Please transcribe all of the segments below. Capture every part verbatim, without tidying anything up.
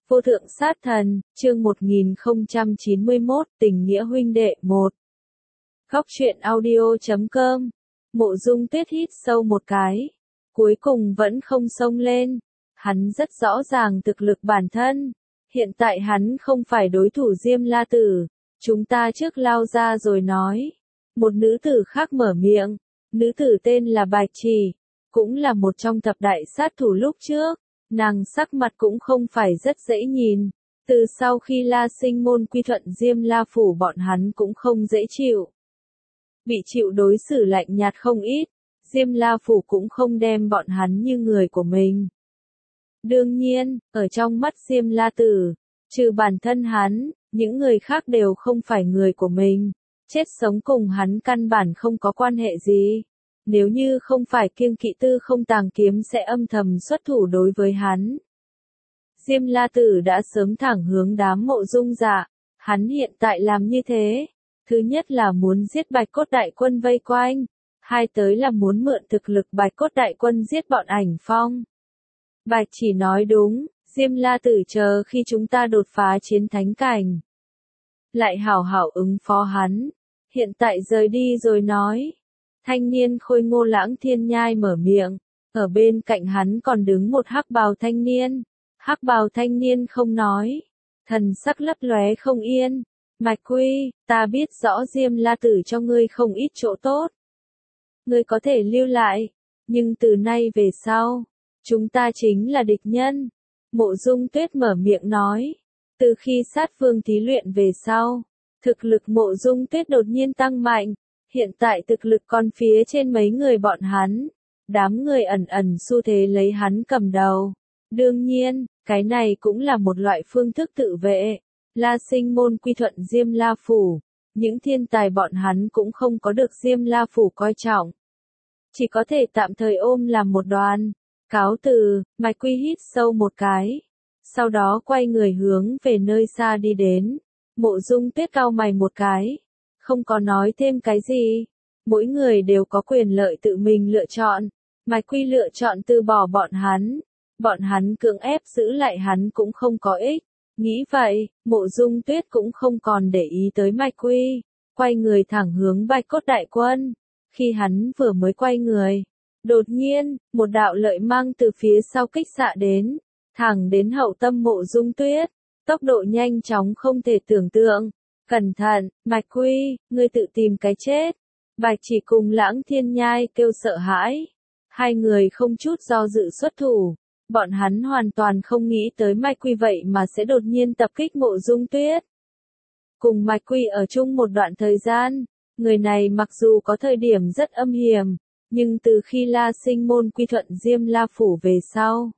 Vô thượng sát thần, chương một nghìn không trăm chín mươi mốt, tình nghĩa huynh đệ một. Góc truyện audio chấm com. Mộ Dung Tuyết hít sâu một cái. Cuối cùng vẫn không xông lên. Hắn rất rõ ràng thực lực bản thân. Hiện tại hắn không phải đối thủ Diêm La Tử. Chúng ta trước lao ra rồi nói. Một nữ tử khác mở miệng. Nữ tử tên là Bạch Chỉ. Cũng là một trong thập đại sát thủ lúc trước. Nàng sắc mặt cũng không phải rất dễ nhìn. Từ sau khi La Sinh môn quy thuận Diêm La phủ bọn hắn cũng không dễ chịu. Bị chịu đối xử lạnh nhạt không ít. Diêm La phủ cũng không đem bọn hắn như người của mình. Đương nhiên, ở trong mắt Diêm La Tử, trừ bản thân hắn, những người khác đều không phải người của mình. Chết sống cùng hắn căn bản không có quan hệ gì. Nếu như không phải kiêng kỵ Tư Không Tàng kiếm sẽ âm thầm xuất thủ đối với hắn. Diêm La Tử đã sớm thẳng hướng đám Mộ Dung Dạ. Hắn hiện tại làm như thế. Thứ nhất là muốn giết Bạch Cốt Đại Quân vây quanh. Hai tới là muốn mượn thực lực Bạch Cốt Đại Quân giết bọn Ảnh Phong. Bạch Chỉ nói đúng, Diêm La Tử chờ khi chúng ta đột phá chiến thánh cảnh. Lại hảo hảo ứng phó hắn. Hiện tại rời đi rồi nói. Thanh niên khôi ngô Lãng Thiên Nhai mở miệng, ở bên cạnh hắn còn đứng một hắc bào thanh niên. Hắc bào thanh niên không nói, thần sắc lấp lóe không yên. Mạch Quy, ta biết rõ Diêm La Tử cho ngươi không ít chỗ tốt. Ngươi có thể lưu lại, nhưng từ nay về sau, chúng ta chính là địch nhân. Mộ Dung Tuyết mở miệng nói, từ khi sát vương thí luyện về sau, thực lực Mộ Dung Tuyết đột nhiên tăng mạnh. Hiện tại thực lực còn phía trên mấy người bọn hắn. Đám người ẩn ẩn xu thế lấy hắn cầm đầu. Đương nhiên, cái này cũng là một loại phương thức tự vệ. La Sinh môn quy thuận Diêm La phủ. Những thiên tài bọn hắn cũng không có được Diêm La phủ coi trọng. Chỉ có thể tạm thời ôm làm một đoàn. Cáo từ, Mạch Quy hít sâu một cái. Sau đó quay người hướng về nơi xa đi đến. Mộ Dung Tuyết cau mày một cái. Không có nói thêm cái gì. Mỗi người đều có quyền lợi tự mình lựa chọn. Mạch Quy lựa chọn từ bỏ bọn hắn. Bọn hắn cưỡng ép giữ lại hắn cũng không có ích. Nghĩ vậy, Mộ Dung Tuyết cũng không còn để ý tới Mạch Quy. Quay người thẳng hướng Bạch Cốt Đại Quân. Khi hắn vừa mới quay người. Đột nhiên, một đạo lợi mang từ phía sau kích xạ đến. Thẳng đến hậu tâm Mộ Dung Tuyết. Tốc độ nhanh chóng không thể tưởng tượng. Cẩn thận, Mạch Quy, ngươi tự tìm cái chết. Bạch Chỉ cùng Lãng Thiên Nhai kêu sợ hãi. Hai người không chút do dự xuất thủ. Bọn hắn hoàn toàn không nghĩ tới Mạch Quy vậy mà sẽ đột nhiên tập kích Mộ Dung Tuyết. Cùng Mạch Quy ở chung một đoạn thời gian, người này mặc dù có thời điểm rất âm hiểm, nhưng từ khi La Sinh môn quy thuận Diêm La phủ về sau,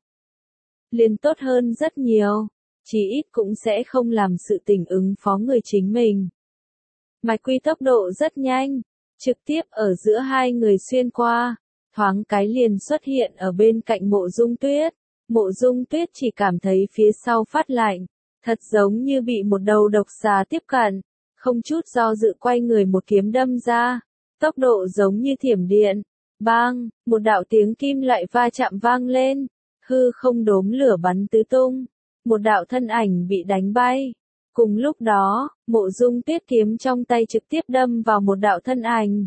liền tốt hơn rất nhiều. Chỉ ít cũng sẽ không làm sự tình ứng phó người chính mình. Mạch Quy tốc độ rất nhanh, trực tiếp ở giữa hai người xuyên qua, thoáng cái liền xuất hiện ở bên cạnh Mộ Dung Tuyết. Mộ Dung Tuyết chỉ cảm thấy phía sau phát lạnh, thật giống như bị một đầu độc xà tiếp cận, không chút do dự quay người một kiếm đâm ra, tốc độ giống như thiểm điện. Bang, một đạo tiếng kim loại va chạm vang lên, hư không đốm lửa bắn tứ tung. Một đạo thân ảnh bị đánh bay. Cùng lúc đó, Mộ Dung Tuyết kiếm trong tay trực tiếp đâm vào một đạo thân ảnh.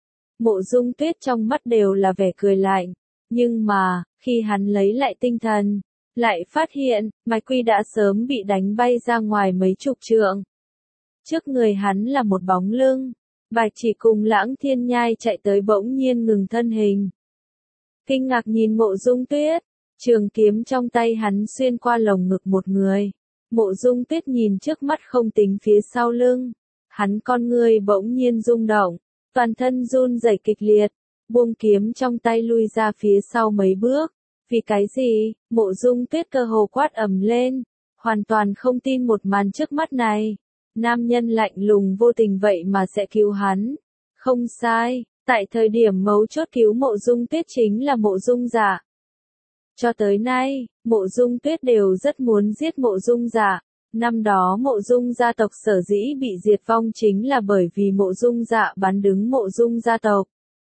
Mộ Dung Tuyết trong mắt đều là vẻ cười lạnh. Nhưng mà, khi hắn lấy lại tinh thần, lại phát hiện, Mạch Quy đã sớm bị đánh bay ra ngoài mấy chục trượng. Trước người hắn là một bóng lưng. Bạch Chỉ cùng Lãng Thiên Nhai chạy tới bỗng nhiên ngừng thân hình. Kinh ngạc nhìn Mộ Dung Tuyết. Trường kiếm trong tay hắn xuyên qua lồng ngực một người. Mộ Dung Tuyết nhìn trước mắt không tính phía sau lưng. Hắn con người bỗng nhiên rung động. Toàn thân run rẩy kịch liệt. Buông kiếm trong tay lui ra phía sau mấy bước. Vì cái gì? Mộ Dung Tuyết cơ hồ quát ầm lên. Hoàn toàn không tin một màn trước mắt này. Nam nhân lạnh lùng vô tình vậy mà sẽ cứu hắn. Không sai. Tại thời điểm mấu chốt cứu Mộ Dung Tuyết chính là Mộ Dung Dạ. Cho tới nay, Mộ Dung Tuyết đều rất muốn giết Mộ Dung Dạ. Năm đó Mộ Dung gia tộc sở dĩ bị diệt vong chính là bởi vì Mộ Dung Dạ bán đứng Mộ Dung gia tộc.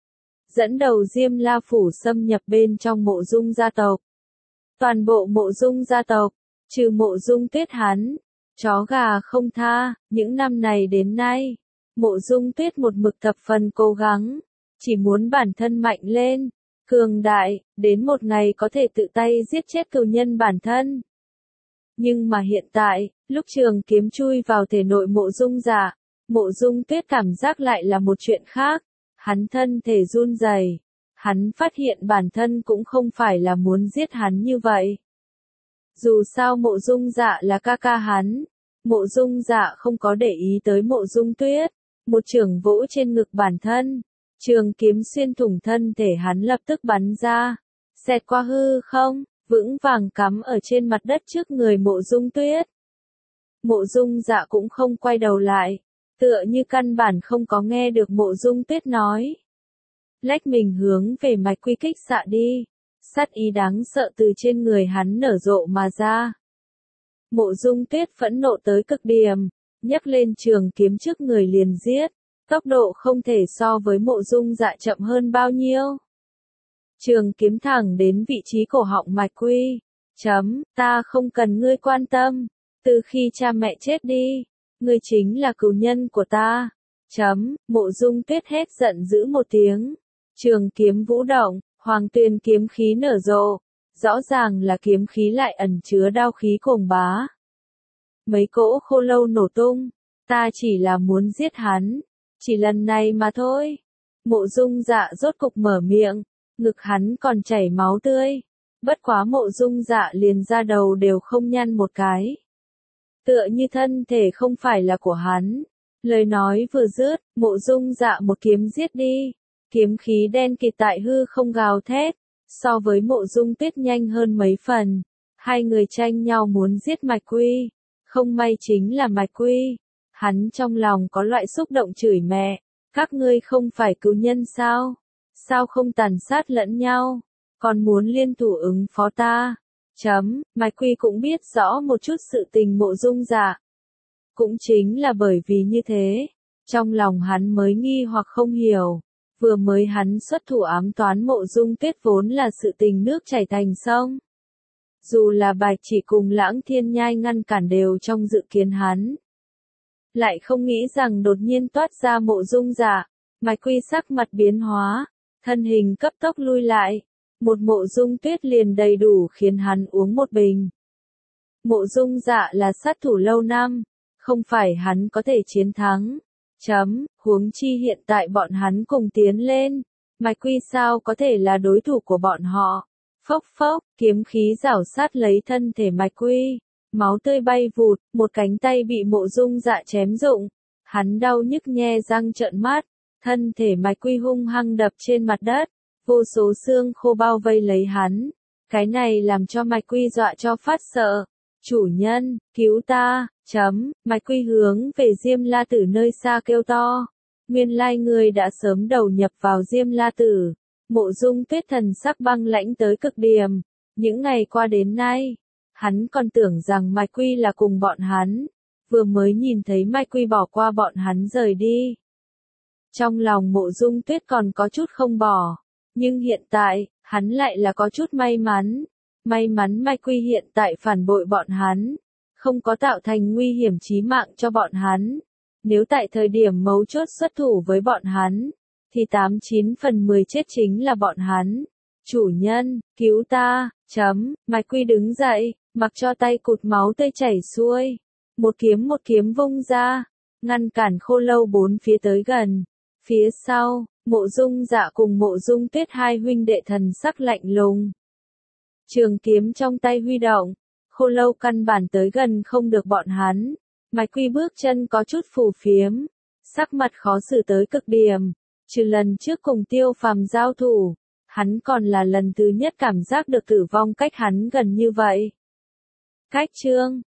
Dẫn đầu Diêm La phủ xâm nhập bên trong Mộ Dung gia tộc. Toàn bộ Mộ Dung gia tộc, Trừ Mộ Dung Tuyết hắn, chó gà không tha, những năm này đến nay, Mộ Dung Tuyết một mực thập phần cố gắng, chỉ muốn bản thân mạnh lên, cường đại, đến một ngày có thể tự tay giết chết cừu nhân bản thân. Nhưng mà hiện tại, lúc trường kiếm chui vào thể nội Mộ Dung Dạ, Mộ Dung Tuyết cảm giác lại là một chuyện khác, hắn thân thể run rẩy, hắn phát hiện bản thân cũng không phải là muốn giết hắn như vậy. Dù sao Mộ Dung Dạ là ca ca hắn, Mộ Dung Dạ không có để ý tới Mộ Dung Tuyết, một chưởng vỗ trên ngực bản thân, trường kiếm xuyên thủng thân thể hắn lập tức bắn ra, xẹt qua hư không, vững vàng cắm ở trên mặt đất trước người Mộ Dung Tuyết. Mộ Dung Dạ cũng không quay đầu lại, tựa như căn bản không có nghe được Mộ Dung Tuyết nói. Lách mình hướng về Mạch Quy kích xạ đi, sát ý đáng sợ từ trên người hắn nở rộ mà ra. Mộ Dung Tuyết phẫn nộ tới cực điểm, nhấc lên trường kiếm trước người liền giết, tốc độ không thể so với Mộ Dung Dạ chậm hơn bao nhiêu. Trường kiếm thẳng đến vị trí cổ họng Mạch Quy. Chấm, ta không cần ngươi quan tâm, từ khi cha mẹ chết đi, ngươi chính là cừu nhân của ta. Chấm, Mộ Dung Tuyết hét giận dữ một tiếng. Trường kiếm vũ động, hoàng tuyền kiếm khí nở rộ, rõ ràng là kiếm khí lại ẩn chứa đao khí cuồng bá. Mấy cỗ khô lâu nổ tung, ta chỉ là muốn giết hắn, chỉ lần này mà thôi. Mộ Dung Dạ rốt cục mở miệng, ngực hắn còn chảy máu tươi, bất quá Mộ Dung Dạ liền ra đầu đều không nhăn một cái. Tựa như thân thể không phải là của hắn. Lời nói vừa dứt, Mộ Dung Dạ một kiếm giết đi. Kiếm khí đen kịt tại hư không gào thét, so với Mộ Dung Tuyết nhanh hơn mấy phần. Hai người tranh nhau muốn giết Mạch Quy, không may chính là Mạch Quy. Hắn trong lòng có loại xúc động chửi mẹ, các ngươi không phải cừu nhân sao? Sao không tàn sát lẫn nhau, còn muốn liên thủ ứng phó ta? Chấm, Mạch Quy cũng biết rõ một chút sự tình Mộ Dung Dạ. Cũng chính là bởi vì như thế, trong lòng hắn mới nghi hoặc không hiểu. Vừa mới hắn xuất thủ ám toán Mộ Dung Tuyết vốn là sự tình nước chảy thành sông. Dù là Bạch Chỉ cùng Lãng Thiên Nhai ngăn cản đều trong dự kiến hắn. Lại không nghĩ rằng đột nhiên toát ra Mộ Dung Dạ, Mạch Quy sắc mặt biến hóa, thân hình cấp tốc lui lại. Một Mộ Dung Tuyết liền đầy đủ khiến hắn uống một bình. Mộ Dung Dạ là sát thủ lâu năm, không phải hắn có thể chiến thắng. Chấm, huống chi hiện tại bọn hắn cùng tiến lên, Mạch Quy sao có thể là đối thủ của bọn họ. Phốc phốc, kiếm khí rảo sát lấy thân thể Mạch Quy, máu tươi bay vụt, một cánh tay bị Mộ Dung Dạ chém rụng, hắn đau nhức nhe răng trợn mắt, thân thể Mạch Quy hung hăng đập trên mặt đất, vô số xương khô bao vây lấy hắn, cái này làm cho Mạch Quy dọa cho phát sợ. Chủ nhân, cứu ta, chấm, Mạch Quy hướng về Diêm La Tử nơi xa kêu to. Nguyên lai người đã sớm đầu nhập vào Diêm La Tử. Mộ Dung Tuyết thần sắc băng lãnh tới cực điểm. Những ngày qua đến nay, hắn còn tưởng rằng Mạch Quy là cùng bọn hắn. Vừa mới nhìn thấy Mạch Quy bỏ qua bọn hắn rời đi. Trong lòng Mộ Dung Tuyết còn có chút không bỏ. Nhưng hiện tại, hắn lại là có chút may mắn. May mắn Mạch Quy hiện tại phản bội bọn hắn, không có tạo thành nguy hiểm chí mạng cho bọn hắn. Nếu tại thời điểm mấu chốt xuất thủ với bọn hắn, thì tám chín phần mười chết chính là bọn hắn. Chủ nhân, cứu ta, chấm, Mạch Quy đứng dậy, mặc cho tay cụt máu tươi chảy xuôi. Một kiếm một kiếm vung ra, ngăn cản khô lâu bốn phía tới gần. Phía sau, Mộ Dung Dạ cùng Mộ Dung Tuyết hai huynh đệ thần sắc lạnh lùng. Trường kiếm trong tay huy động, khô lâu căn bản tới gần không được bọn hắn. Mạch Quy bước chân có chút phù phiếm, sắc mặt khó xử tới cực điểm. Trừ lần trước cùng Tiêu Phàm giao thủ, hắn còn là lần thứ nhất cảm giác được tử vong cách hắn gần như vậy. Cách chương